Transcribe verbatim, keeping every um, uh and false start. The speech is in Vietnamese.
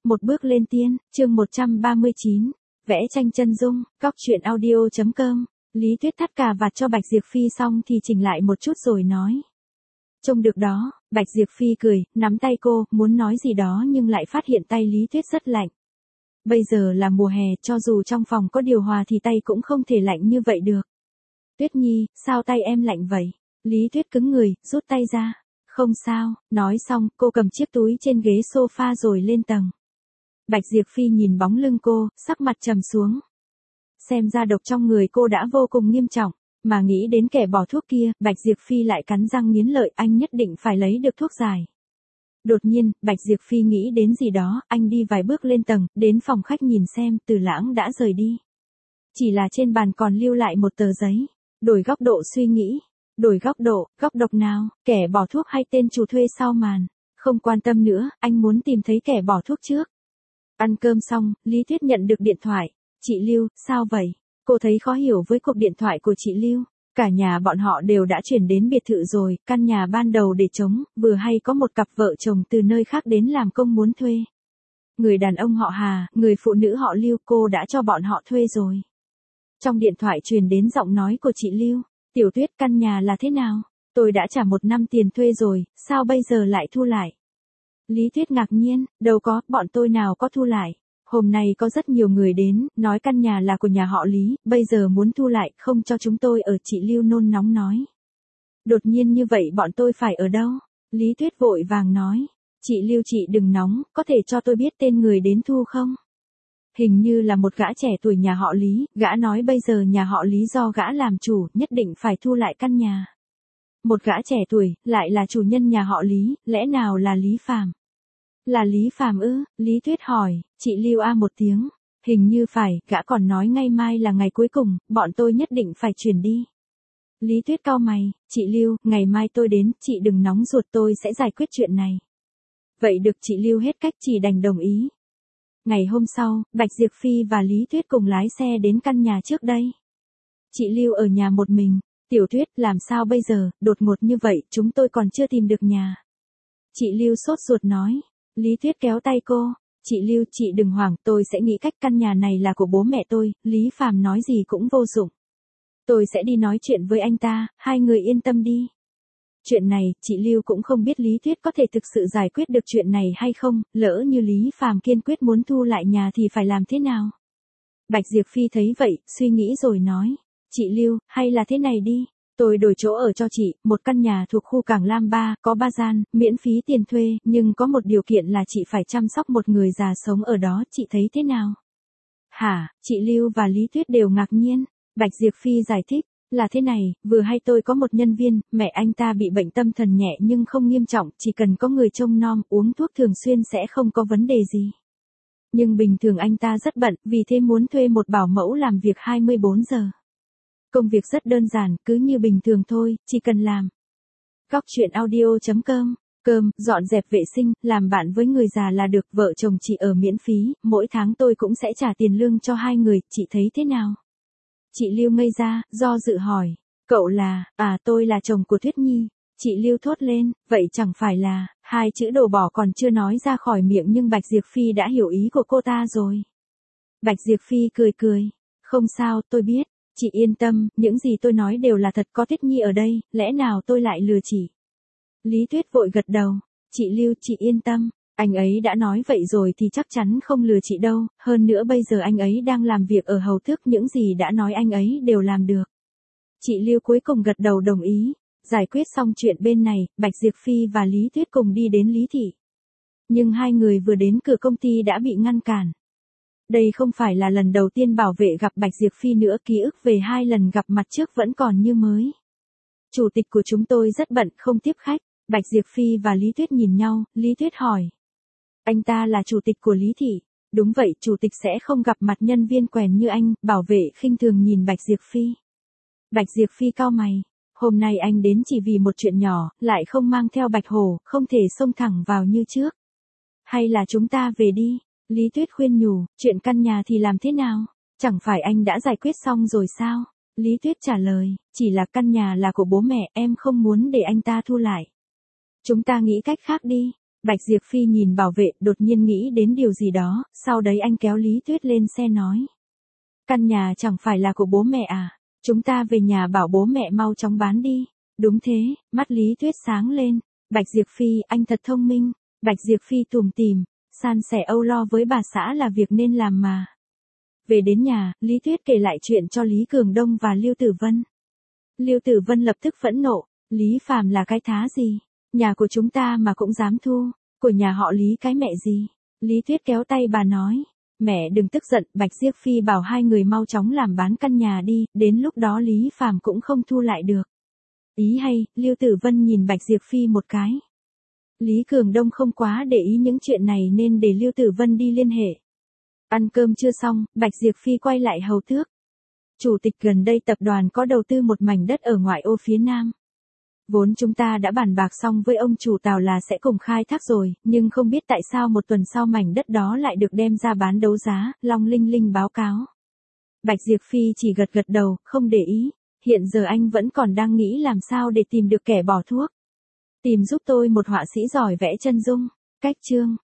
Một bước lên tiên, chương một trăm ba mươi chín, vẽ tranh chân dung, cóc truyện audio chấm com. Lý Tuyết thắt cà vạt cho Bạch Diệp Phi xong thì chỉnh lại một chút rồi nói. Trông được đó, Bạch Diệp Phi cười, nắm tay cô, muốn nói gì đó nhưng lại phát hiện tay Lý Tuyết rất lạnh. Bây giờ là mùa hè, cho dù trong phòng có điều hòa thì tay cũng không thể lạnh như vậy được. Tuyết Nhi, sao tay em lạnh vậy? Lý Tuyết cứng người, rút tay ra. Không sao, nói xong, cô cầm chiếc túi trên ghế sofa rồi lên tầng. Bạch Diệp Phi nhìn bóng lưng cô, sắc mặt trầm xuống. Xem ra độc trong người cô đã vô cùng nghiêm trọng, mà nghĩ đến kẻ bỏ thuốc kia, Bạch Diệp Phi lại cắn răng nghiến lợi, anh nhất định phải lấy được thuốc giải. Đột nhiên, Bạch Diệp Phi nghĩ đến gì đó, anh đi vài bước lên tầng, đến phòng khách nhìn xem, Từ Lãng đã rời đi. Chỉ là trên bàn còn lưu lại một tờ giấy. Đổi góc độ suy nghĩ. Đổi góc độ, góc độc nào, kẻ bỏ thuốc hay tên chủ thuê sau màn. Không quan tâm nữa, anh muốn tìm thấy kẻ bỏ thuốc trước. Ăn cơm xong, Lý Tuyết nhận được điện thoại. Chị Lưu, sao vậy? Cô thấy khó hiểu với cuộc điện thoại của chị Lưu. Cả nhà bọn họ đều đã chuyển đến biệt thự rồi, căn nhà ban đầu để trống, vừa hay có một cặp vợ chồng từ nơi khác đến làm công muốn thuê. Người đàn ông họ Hà, người phụ nữ họ Lưu, cô đã cho bọn họ thuê rồi. Trong điện thoại truyền đến giọng nói của chị Lưu. Tiểu Tuyết, căn nhà là thế nào? Tôi đã trả một năm tiền thuê rồi, sao bây giờ lại thu lại? Lý Tuyết ngạc nhiên, đâu có, bọn tôi nào có thu lại. Hôm nay có rất nhiều người đến, nói căn nhà là của nhà họ Lý, bây giờ muốn thu lại, không cho chúng tôi ở, chị Lưu nôn nóng nói. Đột nhiên như vậy bọn tôi phải ở đâu? Lý Tuyết vội vàng nói. Chị Lưu chị đừng nóng, có thể cho tôi biết tên người đến thu không? Hình như là một gã trẻ tuổi nhà họ Lý, gã nói bây giờ nhà họ Lý do gã làm chủ, nhất định phải thu lại căn nhà. Một gã trẻ tuổi, lại là chủ nhân nhà họ Lý, lẽ nào là Lý Phàm? Là Lý Phàm ư? Lý Tuyết hỏi, chị Lưu a một tiếng. Hình như phải, gã còn nói ngày mai là ngày cuối cùng, bọn tôi nhất định phải chuyển đi. Lý Tuyết cau mày, chị Lưu, ngày mai tôi đến, chị đừng nóng ruột, tôi sẽ giải quyết chuyện này. Vậy được, chị Lưu hết cách chỉ đành đồng ý. Ngày hôm sau, Bạch Diệp Phi và Lý Tuyết cùng lái xe đến căn nhà trước đây. Chị Lưu ở nhà một mình. Tiểu Tuyết, làm sao bây giờ, đột ngột như vậy, chúng tôi còn chưa tìm được nhà. Chị Lưu sốt ruột nói. Lý Tuyết kéo tay cô. Chị Lưu, chị đừng hoảng, tôi sẽ nghĩ cách, căn nhà này là của bố mẹ tôi, Lý Phàm nói gì cũng vô dụng. Tôi sẽ đi nói chuyện với anh ta, hai người yên tâm đi. Chuyện này, chị Lưu cũng không biết Lý Tuyết có thể thực sự giải quyết được chuyện này hay không, lỡ như Lý Phàm kiên quyết muốn thu lại nhà thì phải làm thế nào? Bạch Diệp Phi thấy vậy, suy nghĩ rồi nói, chị Lưu, hay là thế này đi, tôi đổi chỗ ở cho chị, một căn nhà thuộc khu Cảng Lam ba, có ba gian, miễn phí tiền thuê, nhưng có một điều kiện là chị phải chăm sóc một người già sống ở đó, chị thấy thế nào? Hả, chị Lưu và Lý Tuyết đều ngạc nhiên, Bạch Diệp Phi giải thích. Là thế này, vừa hay tôi có một nhân viên, mẹ anh ta bị bệnh tâm thần nhẹ nhưng không nghiêm trọng, chỉ cần có người trông nom, uống thuốc thường xuyên sẽ không có vấn đề gì. Nhưng bình thường anh ta rất bận, vì thế muốn thuê một bảo mẫu làm việc hai mươi bốn giờ. Công việc rất đơn giản, cứ như bình thường thôi, chỉ cần làm. Cóc truyện audio chấm com, cơm, dọn dẹp vệ sinh, làm bạn với người già là được, vợ chồng chị ở miễn phí, mỗi tháng tôi cũng sẽ trả tiền lương cho hai người, chị thấy thế nào? Chị Lưu ngây ra, do dự hỏi, cậu là, à tôi là chồng của Tuyết Nhi. Chị Lưu thốt lên, vậy chẳng phải là, hai chữ đồ bỏ còn chưa nói ra khỏi miệng nhưng Bạch Diệp Phi đã hiểu ý của cô ta rồi. Bạch Diệp Phi cười cười, không sao, tôi biết, chị yên tâm, những gì tôi nói đều là thật, có Tuyết Nhi ở đây, lẽ nào tôi lại lừa chị? Lý Tuyết vội gật đầu, chị Lưu, chị yên tâm. Anh ấy đã nói vậy rồi thì chắc chắn không lừa chị đâu, hơn nữa bây giờ anh ấy đang làm việc ở hầu tước, những gì đã nói anh ấy đều làm được. Chị Lưu cuối cùng gật đầu đồng ý, giải quyết xong chuyện bên này, Bạch Diệp Phi và Lý Tuyết cùng đi đến Lý Thị. Nhưng hai người vừa đến cửa công ty đã bị ngăn cản. Đây không phải là lần đầu tiên bảo vệ gặp Bạch Diệp Phi nữa, ký ức về hai lần gặp mặt trước vẫn còn như mới. Chủ tịch của chúng tôi rất bận, không tiếp khách. Bạch Diệp Phi và Lý Tuyết nhìn nhau, Lý Tuyết hỏi. Anh ta là chủ tịch của Lý Thị. Đúng vậy, chủ tịch sẽ không gặp mặt nhân viên quèn như anh, bảo vệ khinh thường nhìn Bạch Diệp Phi. Bạch Diệp Phi cau mày. Hôm nay anh đến chỉ vì một chuyện nhỏ, lại không mang theo Bạch Hổ, không thể xông thẳng vào như trước. Hay là chúng ta về đi? Lý Tuyết khuyên nhủ, chuyện căn nhà thì làm thế nào? Chẳng phải anh đã giải quyết xong rồi sao? Lý Tuyết trả lời, chỉ là căn nhà là của bố mẹ, em không muốn để anh ta thu lại. Chúng ta nghĩ cách khác đi. Bạch Diệp Phi nhìn bảo vệ, đột nhiên nghĩ đến điều gì đó, sau đấy anh kéo Lý Tuyết lên xe nói. Căn nhà chẳng phải là của bố mẹ à, chúng ta về nhà bảo bố mẹ mau chóng bán đi. Đúng thế, mắt Lý Tuyết sáng lên. Bạch Diệp Phi, anh thật thông minh. Bạch Diệp Phi tủm tỉm, san sẻ âu lo với bà xã là việc nên làm mà. Về đến nhà, Lý Tuyết kể lại chuyện cho Lý Cường Đông và Lưu Tử Vân. Lưu Tử Vân lập tức phẫn nộ, Lý Phàm là cái thá gì? Nhà của chúng ta mà cũng dám thu, của nhà họ Lý cái mẹ gì? Lý Tuyết kéo tay bà nói, mẹ đừng tức giận, Bạch Diệp Phi bảo hai người mau chóng làm bán căn nhà đi, đến lúc đó Lý Phàm cũng không thu lại được. Ý hay, Lưu Tử Vân nhìn Bạch Diệp Phi một cái. Lý Cường Đông không quá để ý những chuyện này nên để Lưu Tử Vân đi liên hệ. Ăn cơm chưa xong, Bạch Diệp Phi quay lại hầu tước. Chủ tịch, gần đây tập đoàn có đầu tư một mảnh đất ở ngoại ô phía nam. Vốn chúng ta đã bàn bạc xong với ông chủ Tào là sẽ cùng khai thác rồi, nhưng không biết tại sao một tuần sau mảnh đất đó lại được đem ra bán đấu giá, Long Linh Linh báo cáo. Bạch Diệp Phi chỉ gật gật đầu, không để ý. Hiện giờ anh vẫn còn đang nghĩ làm sao để tìm được kẻ bỏ thuốc. Tìm giúp tôi một họa sĩ giỏi vẽ chân dung. Cách chương